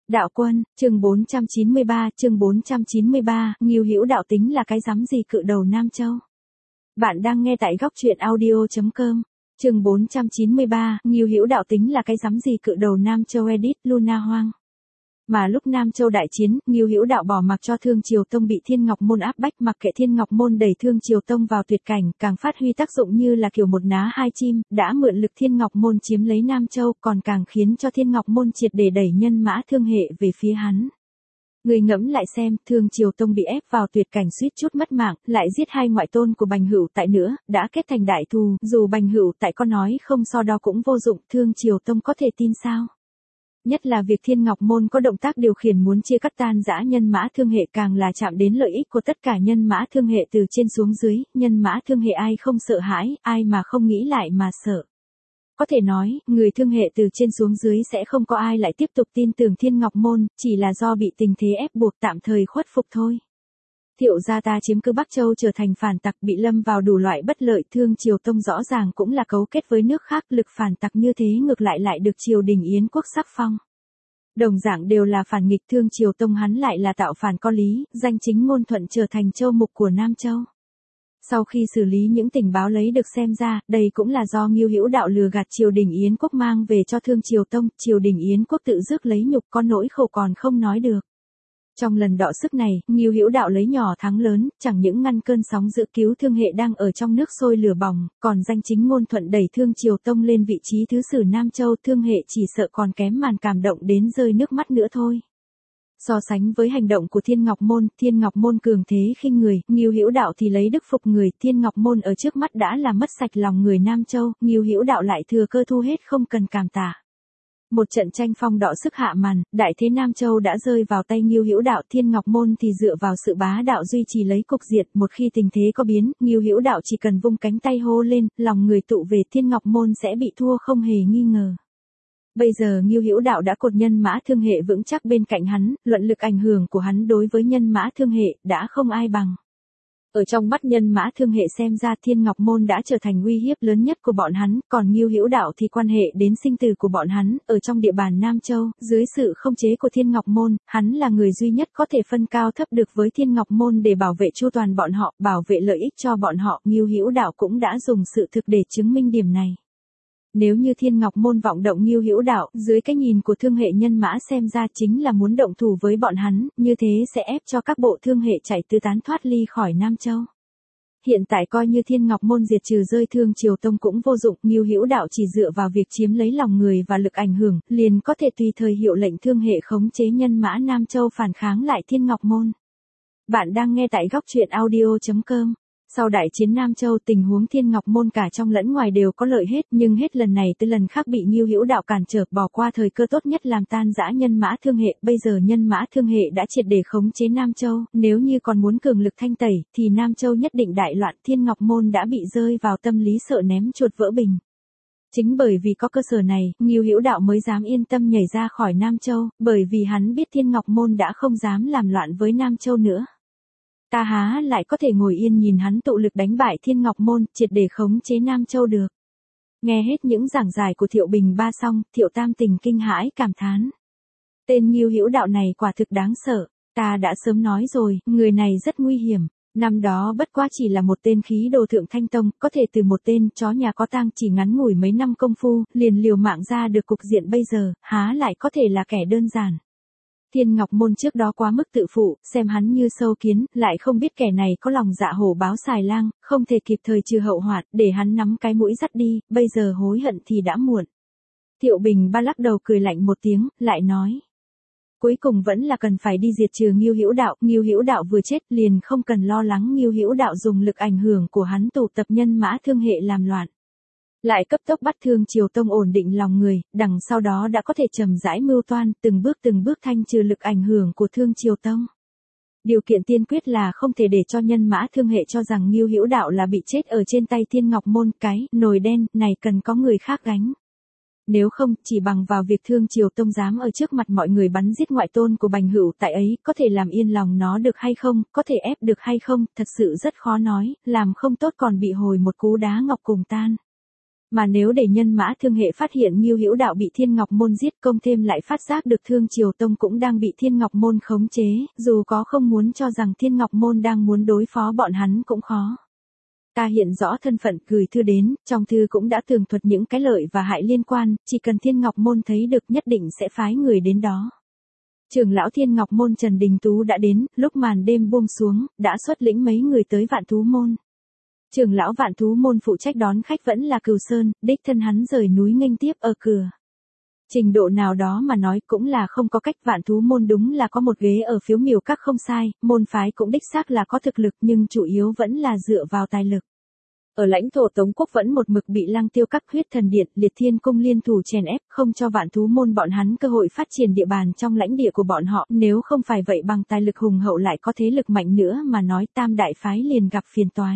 Đạo Quân, chương 493, Ngưu Hữu Đạo tính là cái rắm gì cự đầu Nam Châu. Bạn đang nghe tại góc truyện audio.com. Chương 493, Ngưu Hữu Đạo tính là cái rắm gì cự đầu Nam Châu edit Luna Hoang. Mà lúc Nam Châu đại chiến, Ngưu Hữu Đạo bỏ mặc cho Thương Triều Tông bị Thiên Ngọc Môn áp bách, mặc kệ Thiên Ngọc Môn đẩy Thương Triều Tông vào tuyệt cảnh, càng phát huy tác dụng như là kiểu một ná hai chim, đã mượn lực Thiên Ngọc Môn chiếm lấy Nam Châu, còn càng khiến cho Thiên Ngọc Môn triệt để đẩy nhân mã Thương hệ về phía hắn. Người ngẫm lại xem, Thương Triều Tông bị ép vào tuyệt cảnh suýt chút mất mạng, lại giết hai ngoại tôn của Bành Hữu Tại nữa, đã kết thành đại thù, dù Bành Hữu Tại có nói không so đo cũng vô dụng, Thương Triều Tông có thể tin sao? Nhất là việc Thiên Ngọc Môn có động tác điều khiển muốn chia cắt tan rã nhân mã Thương hệ, càng là chạm đến lợi ích của tất cả nhân mã Thương hệ từ trên xuống dưới, nhân mã Thương hệ ai không sợ hãi, ai mà không nghĩ lại mà sợ. Có thể nói, người Thương hệ từ trên xuống dưới sẽ không có ai lại tiếp tục tin tưởng Thiên Ngọc Môn, chỉ là do bị tình thế ép buộc tạm thời khuất phục thôi. Thiệu gia ta chiếm cứ Bắc Châu trở thành phản tặc, bị lâm vào đủ loại bất lợi, Thương Triều Tông rõ ràng cũng là cấu kết với nước khác, lực phản tặc như thế ngược lại được triều đình Yến quốc sắc phong. Đồng dạng đều là phản nghịch, Thương Triều Tông hắn lại là tạo phản có lý, danh chính ngôn thuận trở thành châu mục của Nam Châu. Sau khi xử lý những tình báo lấy được xem ra, đây cũng là do Ngưu Hữu Đạo lừa gạt triều đình Yến quốc mang về cho Thương Triều Tông, triều đình Yến quốc tự rước lấy nhục, có nỗi khổ còn không nói được. Trong lần đọ sức này, Ngưu Hữu Đạo lấy nhỏ thắng lớn, chẳng những ngăn cơn sóng dữ cứu Thương hệ đang ở trong nước sôi lửa bỏng, còn danh chính ngôn thuận đẩy Thương Triều Tông lên vị trí thứ sử Nam Châu, Thương hệ chỉ sợ còn kém màn cảm động đến rơi nước mắt nữa thôi. So sánh với hành động của Thiên Ngọc Môn cường thế khinh người, Ngưu Hữu Đạo thì lấy đức phục người, Thiên Ngọc Môn ở trước mắt đã là mất sạch lòng người Nam Châu, Ngưu Hữu Đạo lại thừa cơ thu hết không cần cảm tạ. Một trận tranh phong đọ sức hạ màn, đại thế Nam Châu đã rơi vào tay Ngưu Hữu Đạo, Thiên Ngọc Môn thì dựa vào sự bá đạo duy trì lấy cục diện, một khi tình thế có biến, Ngưu Hữu Đạo chỉ cần vung cánh tay hô lên, lòng người tụ về, Thiên Ngọc Môn sẽ bị thua không hề nghi ngờ. Bây giờ Ngưu Hữu Đạo đã cột nhân mã Thương hệ vững chắc bên cạnh hắn, luận lực ảnh hưởng của hắn đối với nhân mã Thương hệ đã không ai bằng. Ở trong mắt nhân mã Thương hệ xem ra, Thiên Ngọc Môn đã trở thành uy hiếp lớn nhất của bọn hắn, còn Ngưu Hữu Đạo thì quan hệ đến sinh tử của bọn hắn, ở trong địa bàn Nam Châu, dưới sự không chế của Thiên Ngọc Môn, hắn là người duy nhất có thể phân cao thấp được với Thiên Ngọc Môn để bảo vệ chu toàn bọn họ, bảo vệ lợi ích cho bọn họ, Ngưu Hữu Đạo cũng đã dùng sự thực để chứng minh điểm này. Nếu như Thiên Ngọc Môn vọng động Ngưu Hữu Đạo, dưới cái nhìn của Thương hệ nhân mã xem ra chính là muốn động thủ với bọn hắn, như thế sẽ ép cho các bộ Thương hệ chạy tứ tán thoát ly khỏi Nam Châu. Hiện tại coi như Thiên Ngọc Môn diệt trừ rơi Thương Triều Tông cũng vô dụng, Ngưu Hữu Đạo chỉ dựa vào việc chiếm lấy lòng người và lực ảnh hưởng, liền có thể tùy thời hiệu lệnh Thương hệ khống chế nhân mã Nam Châu phản kháng lại Thiên Ngọc Môn. Bạn đang nghe tại góc truyện audio.com. Sau đại chiến Nam Châu, tình huống Thiên Ngọc Môn cả trong lẫn ngoài đều có lợi hết, nhưng hết lần này tới lần khác bị Ngưu Hữu Đạo cản trở, bỏ qua thời cơ tốt nhất làm tan rã nhân mã Thương hệ. Bây giờ nhân mã Thương hệ đã triệt để khống chế Nam Châu, nếu như còn muốn cường lực thanh tẩy, thì Nam Châu nhất định đại loạn. Thiên Ngọc Môn đã bị rơi vào tâm lý sợ ném chuột vỡ bình. Chính bởi vì có cơ sở này, Ngưu Hữu Đạo mới dám yên tâm nhảy ra khỏi Nam Châu, bởi vì hắn biết Thiên Ngọc Môn đã không dám làm loạn với Nam Châu nữa. Ta há lại có thể ngồi yên nhìn hắn tụ lực đánh bại Thiên Ngọc Môn, triệt để khống chế Nam Châu được. Nghe hết những giảng giải của Thiệu Bình Ba xong, Thiệu Tam Tình kinh hãi cảm thán. Tên Ngưu Hữu Đạo này quả thực đáng sợ, ta đã sớm nói rồi, người này rất nguy hiểm. Năm đó bất quá chỉ là một tên khí đồ thượng thanh tông, có thể từ một tên chó nhà có tang chỉ ngắn ngủi mấy năm công phu, liền liều mạng ra được cục diện bây giờ, há lại có thể là kẻ đơn giản. Thiên Ngọc Môn trước đó quá mức tự phụ, xem hắn như sâu kiến, lại không biết kẻ này có lòng dạ hổ báo xài lang, không thể kịp thời trừ hậu hoạn, để hắn nắm cái mũi dắt đi, bây giờ hối hận thì đã muộn. Thiệu Bình Ba lắc đầu cười lạnh một tiếng, lại nói. Cuối cùng vẫn là cần phải đi diệt trừ Ngưu Hữu Đạo vừa chết liền không cần lo lắng Ngưu Hữu Đạo dùng lực ảnh hưởng của hắn tụ tập nhân mã Thương hệ làm loạn. Lại cấp tốc bắt Thương Triều Tông ổn định lòng người, đằng sau đó đã có thể chậm rãi mưu toan, từng bước thanh trừ lực ảnh hưởng của Thương Triều Tông. Điều kiện tiên quyết là không thể để cho nhân mã Thương hệ cho rằng Ngưu Hữu Đạo là bị chết ở trên tay Thiên Ngọc Môn, cái nồi đen này cần có người khác gánh. Nếu không, chỉ bằng vào việc Thương Triều Tông dám ở trước mặt mọi người bắn giết ngoại tôn của Bành Hữu Tại ấy, có thể làm yên lòng nó được hay không, có thể ép được hay không, thật sự rất khó nói, làm không tốt còn bị hồi một cú đá ngọc cùng tan. Mà nếu để nhân mã thương hệ phát hiện Ngưu Hữu Đạo bị Thiên Ngọc Môn giết, công thêm lại phát giác được Thương Triều Tông cũng đang bị Thiên Ngọc Môn khống chế, dù có không muốn cho rằng Thiên Ngọc Môn đang muốn đối phó bọn hắn cũng khó. Ta hiện rõ thân phận, gửi thư đến, trong thư cũng đã tường thuật những cái lợi và hại liên quan, chỉ cần Thiên Ngọc Môn thấy được nhất định sẽ phái người đến đó. Trưởng lão Thiên Ngọc Môn Trần Đình Tú đã đến, lúc màn đêm buông xuống, đã xuất lĩnh mấy người tới Vạn Thú Môn. Trưởng lão Vạn Thú Môn phụ trách đón khách vẫn là Cừu Sơn, đích thân hắn rời núi nghênh tiếp ở cửa. Trình độ nào đó mà nói cũng là không có cách, Vạn Thú Môn đúng là có một ghế ở Phiếu Miểu Các không sai, môn phái cũng đích xác là có thực lực nhưng chủ yếu vẫn là dựa vào tài lực. Ở lãnh thổ Tống Quốc vẫn một mực bị Lăng Tiêu Các, Huyết Thần Điện, Liệt Thiên Cung liên thủ chèn ép, không cho Vạn Thú Môn bọn hắn cơ hội phát triển địa bàn trong lãnh địa của bọn họ, nếu không phải vậy bằng tài lực hùng hậu lại có thế lực mạnh nữa mà nói Tam đại phái liền gặp phiền toái.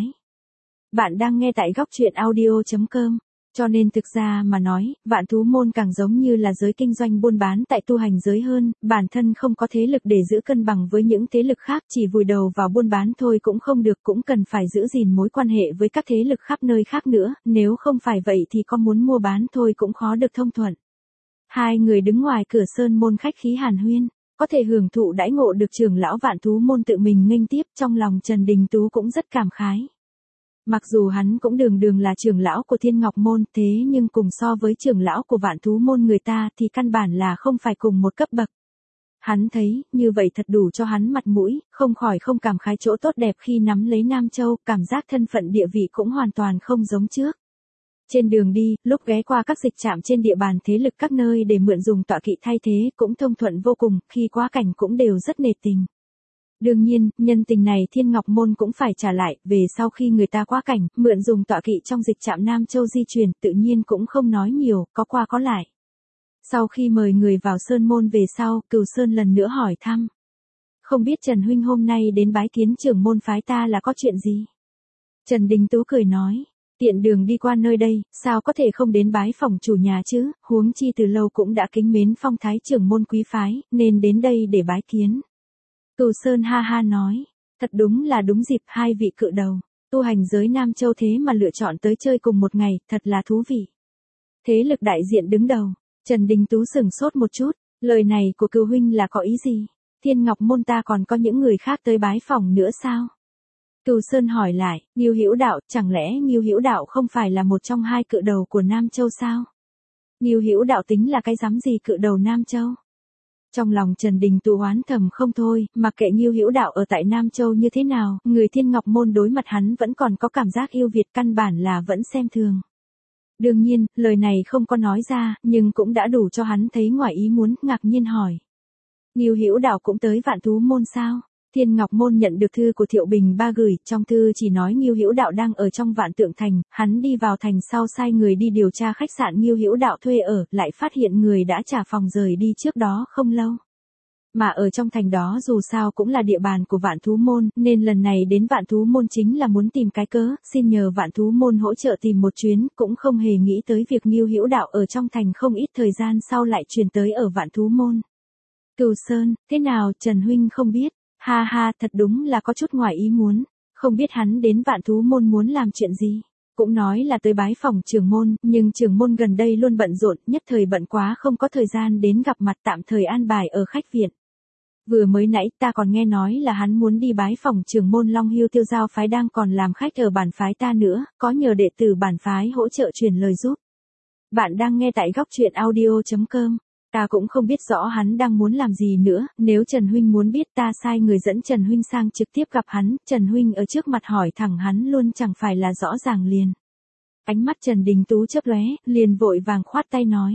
Bạn đang nghe tại góc truyện audio.com. Cho nên thực ra mà nói, Vạn Thú Môn càng giống như là giới kinh doanh buôn bán tại tu hành giới hơn, bản thân không có thế lực để giữ cân bằng với những thế lực khác, chỉ vùi đầu vào buôn bán thôi cũng không được, cũng cần phải giữ gìn mối quan hệ với các thế lực khắp nơi khác nữa, nếu không phải vậy thì có muốn mua bán thôi cũng khó được thông thuận. Hai người đứng ngoài cửa sơn môn khách khí hàn huyên, có thể hưởng thụ đãi ngộ được trưởng lão Vạn Thú Môn tự mình nghênh tiếp, trong lòng Trần Đình Tú cũng rất cảm khái. Mặc dù hắn cũng đường đường là trưởng lão của Thiên Ngọc Môn, thế nhưng cùng so với trưởng lão của Vạn Thú Môn người ta thì căn bản là không phải cùng một cấp bậc. Hắn thấy, như vậy thật đủ cho hắn mặt mũi, không khỏi không cảm khái chỗ tốt đẹp khi nắm lấy Nam Châu, cảm giác thân phận địa vị cũng hoàn toàn không giống trước. Trên đường đi, lúc ghé qua các dịch trạm trên địa bàn thế lực các nơi để mượn dùng tọa kỵ thay thế cũng thông thuận vô cùng, khi quá cảnh cũng đều rất nể tình. Đương nhiên, nhân tình này Thiên Ngọc Môn cũng phải trả lại, về sau khi người ta quá cảnh, mượn dùng tọa kỵ trong dịch trạm Nam Châu di chuyển, tự nhiên cũng không nói nhiều, có qua có lại. Sau khi mời người vào Sơn Môn về sau, Cừu Sơn lần nữa hỏi thăm. Không biết Trần Huynh hôm nay đến bái kiến trưởng môn phái ta là có chuyện gì? Trần Đình Tú cười nói, tiện đường đi qua nơi đây, sao có thể không đến bái phòng chủ nhà chứ, huống chi từ lâu cũng đã kính mến phong thái trưởng môn quý phái, nên đến đây để bái kiến. Cừu Sơn ha ha nói, thật đúng là đúng dịp, hai vị cự đầu, tu hành giới Nam Châu thế mà lựa chọn tới chơi cùng một ngày, thật là thú vị. Thế lực đại diện đứng đầu, Trần Đình Tú sửng sốt một chút, lời này của Cừu huynh là có ý gì? Thiên Ngọc Môn ta còn có những người khác tới bái phòng nữa sao? Cừu Sơn hỏi lại, Ngưu Hữu Đạo, chẳng lẽ Ngưu Hữu Đạo không phải là một trong hai cự đầu của Nam Châu sao? Ngưu Hữu Đạo tính là cái dám gì cự đầu Nam Châu? Trong lòng Trần Đình Tú oán thầm không thôi, mặc kệ Ngưu Hữu Đạo ở tại Nam Châu như thế nào, người Thiên Ngọc Môn đối mặt hắn vẫn còn có cảm giác yêu Việt, căn bản là vẫn xem thường. Đương nhiên, lời này không có nói ra, nhưng cũng đã đủ cho hắn thấy ngoài ý muốn, ngạc nhiên hỏi. Ngưu Hữu Đạo cũng tới Vạn Thú Môn sao? Thiên Ngọc Môn nhận được thư của Thiệu Bình Ba gửi, trong thư chỉ nói Ngưu Hữu Đạo đang ở trong Vạn Tượng Thành, hắn đi vào thành sau sai người đi điều tra khách sạn Ngưu Hữu Đạo thuê ở, lại phát hiện người đã trả phòng rời đi trước đó không lâu. Mà ở trong thành đó dù sao cũng là địa bàn của Vạn Thú Môn, nên lần này đến Vạn Thú Môn chính là muốn tìm cái cớ, xin nhờ Vạn Thú Môn hỗ trợ tìm một chuyến, cũng không hề nghĩ tới việc Ngưu Hữu Đạo ở trong thành không ít thời gian sau lại truyền tới ở Vạn Thú Môn. Cừu Sơn, thế nào Trần Huynh không biết? Ha ha, thật đúng là có chút ngoài ý muốn, không biết hắn đến Vạn Thú Môn muốn làm chuyện gì. Cũng nói là tới bái phòng trưởng môn, nhưng trưởng môn gần đây luôn bận rộn, nhất thời bận quá không có thời gian đến gặp mặt, tạm thời an bài ở khách viện. Vừa mới nãy ta còn nghe nói là hắn muốn đi bái phòng trưởng môn Long Hưu Tiêu Giao phái đang còn làm khách ở bản phái ta nữa, có nhờ đệ tử bản phái hỗ trợ truyền lời giúp. Bạn đang nghe tại góc truyện audio.com. Ta cũng không biết rõ hắn đang muốn làm gì nữa, nếu Trần Huynh muốn biết ta sai người dẫn Trần Huynh sang trực tiếp gặp hắn, Trần Huynh ở trước mặt hỏi thẳng hắn luôn chẳng phải là rõ ràng liền. Ánh mắt Trần Đình Tú chớp lóe, liền vội vàng khoát tay nói.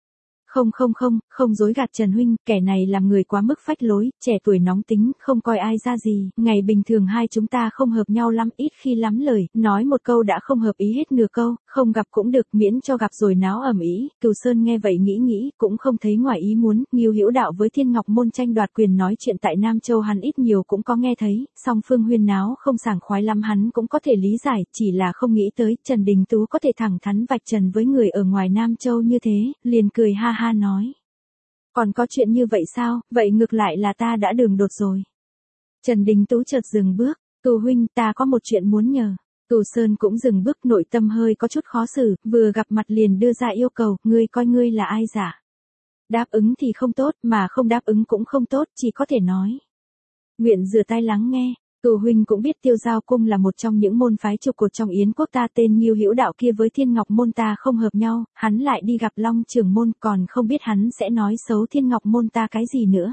Không dối gạt Trần Huynh, kẻ này làm người quá mức phách lối, trẻ tuổi nóng tính, không coi ai ra gì, ngày bình thường hai chúng ta không hợp nhau lắm, ít khi lắm lời, nói một câu đã không hợp ý hết nửa câu, không gặp cũng được, miễn cho gặp rồi náo ầm ĩ. Cừu Sơn nghe vậy nghĩ, cũng không thấy ngoài ý muốn, Ngưu Hữu Đạo với Thiên Ngọc Môn tranh đoạt quyền nói chuyện tại Nam Châu hắn ít nhiều cũng có nghe thấy, song phương huyên náo không sảng khoái lắm hắn cũng có thể lý giải, chỉ là không nghĩ tới Trần Đình Tú có thể thẳng thắn vạch trần với người ở ngoài Nam Châu như thế, liền cười ha ha nói. Còn có chuyện như vậy sao, vậy ngược lại là ta đã đường đột rồi. Trần Đình Tú chợt dừng bước, Cừu huynh ta có một chuyện muốn nhờ. Cửu Sơn cũng dừng bước, nội tâm hơi có chút khó xử, vừa gặp mặt liền đưa ra yêu cầu, ngươi coi ngươi là ai giả. Đáp ứng thì không tốt, mà không đáp ứng cũng không tốt, chỉ có thể nói. Nguyện rửa tai lắng nghe. Cửu huynh cũng biết Tiêu Giao cung là một trong những môn phái trụ cột trong Yến quốc ta, tên Ngưu Hữu Đạo kia với Thiên Ngọc môn ta không hợp nhau, hắn lại đi gặp Long trưởng môn, còn không biết hắn sẽ nói xấu Thiên Ngọc môn ta cái gì nữa.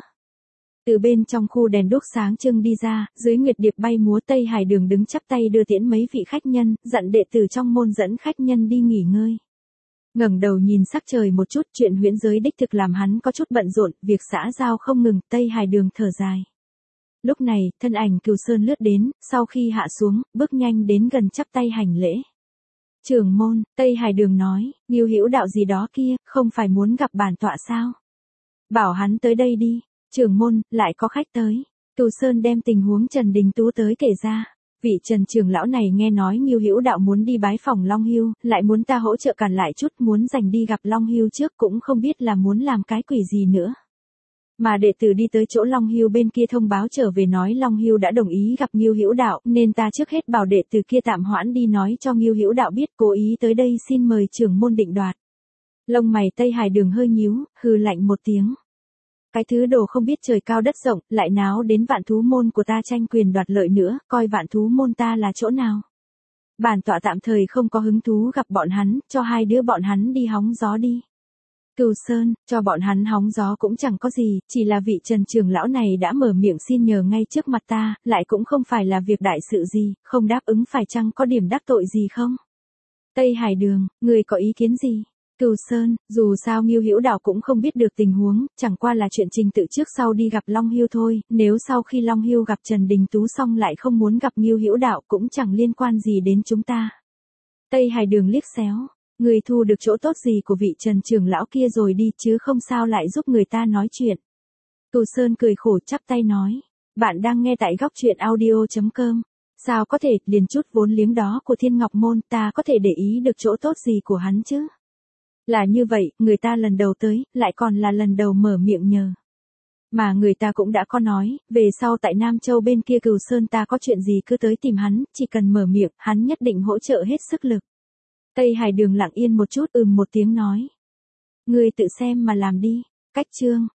Từ bên trong khu đèn đuốc sáng trưng đi ra, dưới nguyệt điệp bay múa, Tây Hải Đường đứng chắp tay đưa tiễn mấy vị khách nhân, dặn đệ tử trong môn dẫn khách nhân đi nghỉ ngơi. Ngẩng đầu nhìn sắc trời một chút, chuyện huyễn giới đích thực làm hắn có chút bận rộn, việc xã giao không ngừng, Tây Hải Đường thở dài. Lúc này, thân ảnh Cửu Sơn lướt đến, sau khi hạ xuống, bước nhanh đến gần chắp tay hành lễ. Trưởng môn, Tây Hải Đường nói, Ngưu Hữu Đạo gì đó kia, không phải muốn gặp bản tọa sao? Bảo hắn tới đây đi. Trưởng môn, lại có khách tới. Cửu Sơn đem tình huống Trần Đình Tú tới kể ra. Vị Trần trưởng lão này nghe nói Ngưu Hữu Đạo muốn đi bái phỏng Long Hưu, lại muốn ta hỗ trợ cản lại chút, muốn giành đi gặp Long Hưu trước, cũng không biết là muốn làm cái quỷ gì nữa. Mà đệ tử đi tới chỗ Long Hưu bên kia thông báo trở về nói Long Hưu đã đồng ý gặp Ngưu Hữu Đạo, nên ta trước hết bảo đệ tử kia tạm hoãn đi nói cho Ngưu Hữu Đạo biết, cố ý tới đây xin mời trưởng môn định đoạt. Lông mày Tây Hải Đường hơi nhíu, hừ lạnh một tiếng. Cái thứ đồ không biết trời cao đất rộng, lại náo đến Vạn Thú môn của ta tranh quyền đoạt lợi nữa, coi Vạn Thú môn ta là chỗ nào. Bản tọa tạm thời không có hứng thú gặp bọn hắn, cho hai đứa bọn hắn đi hóng gió đi. Cửu Sơn, cho bọn hắn hóng gió cũng chẳng có gì, chỉ là vị Trần trưởng lão này đã mở miệng xin nhờ ngay trước mặt ta, lại cũng không phải là việc đại sự gì, không đáp ứng phải chăng có điểm đắc tội gì không? Tây Hải Đường, người có ý kiến gì? Cửu Sơn, dù sao Ngưu Hữu Đạo cũng không biết được tình huống, chẳng qua là chuyện trình tự trước sau đi gặp Long Hưu thôi, nếu sau khi Long Hưu gặp Trần Đình Tú xong lại không muốn gặp Ngưu Hữu Đạo cũng chẳng liên quan gì đến chúng ta. Tây Hải Đường liếc xéo, người thu được chỗ tốt gì của vị Trần trưởng lão kia rồi đi chứ không sao lại giúp người ta nói chuyện. Cửu Sơn cười khổ chắp tay nói, bạn đang nghe tại góc truyện audio.com. Sao có thể, liền chút vốn liếng đó của Thiên Ngọc môn ta có thể để ý được chỗ tốt gì của hắn chứ? Là như vậy, người ta lần đầu tới, lại còn là lần đầu mở miệng nhờ. Mà người ta cũng đã có nói, về sau tại Nam Châu bên kia Cửu Sơn ta có chuyện gì cứ tới tìm hắn, chỉ cần mở miệng, hắn nhất định hỗ trợ hết sức lực. Tây Hải Đường lặng yên một chút, một tiếng nói. Ngươi tự xem mà làm đi. Cách chương.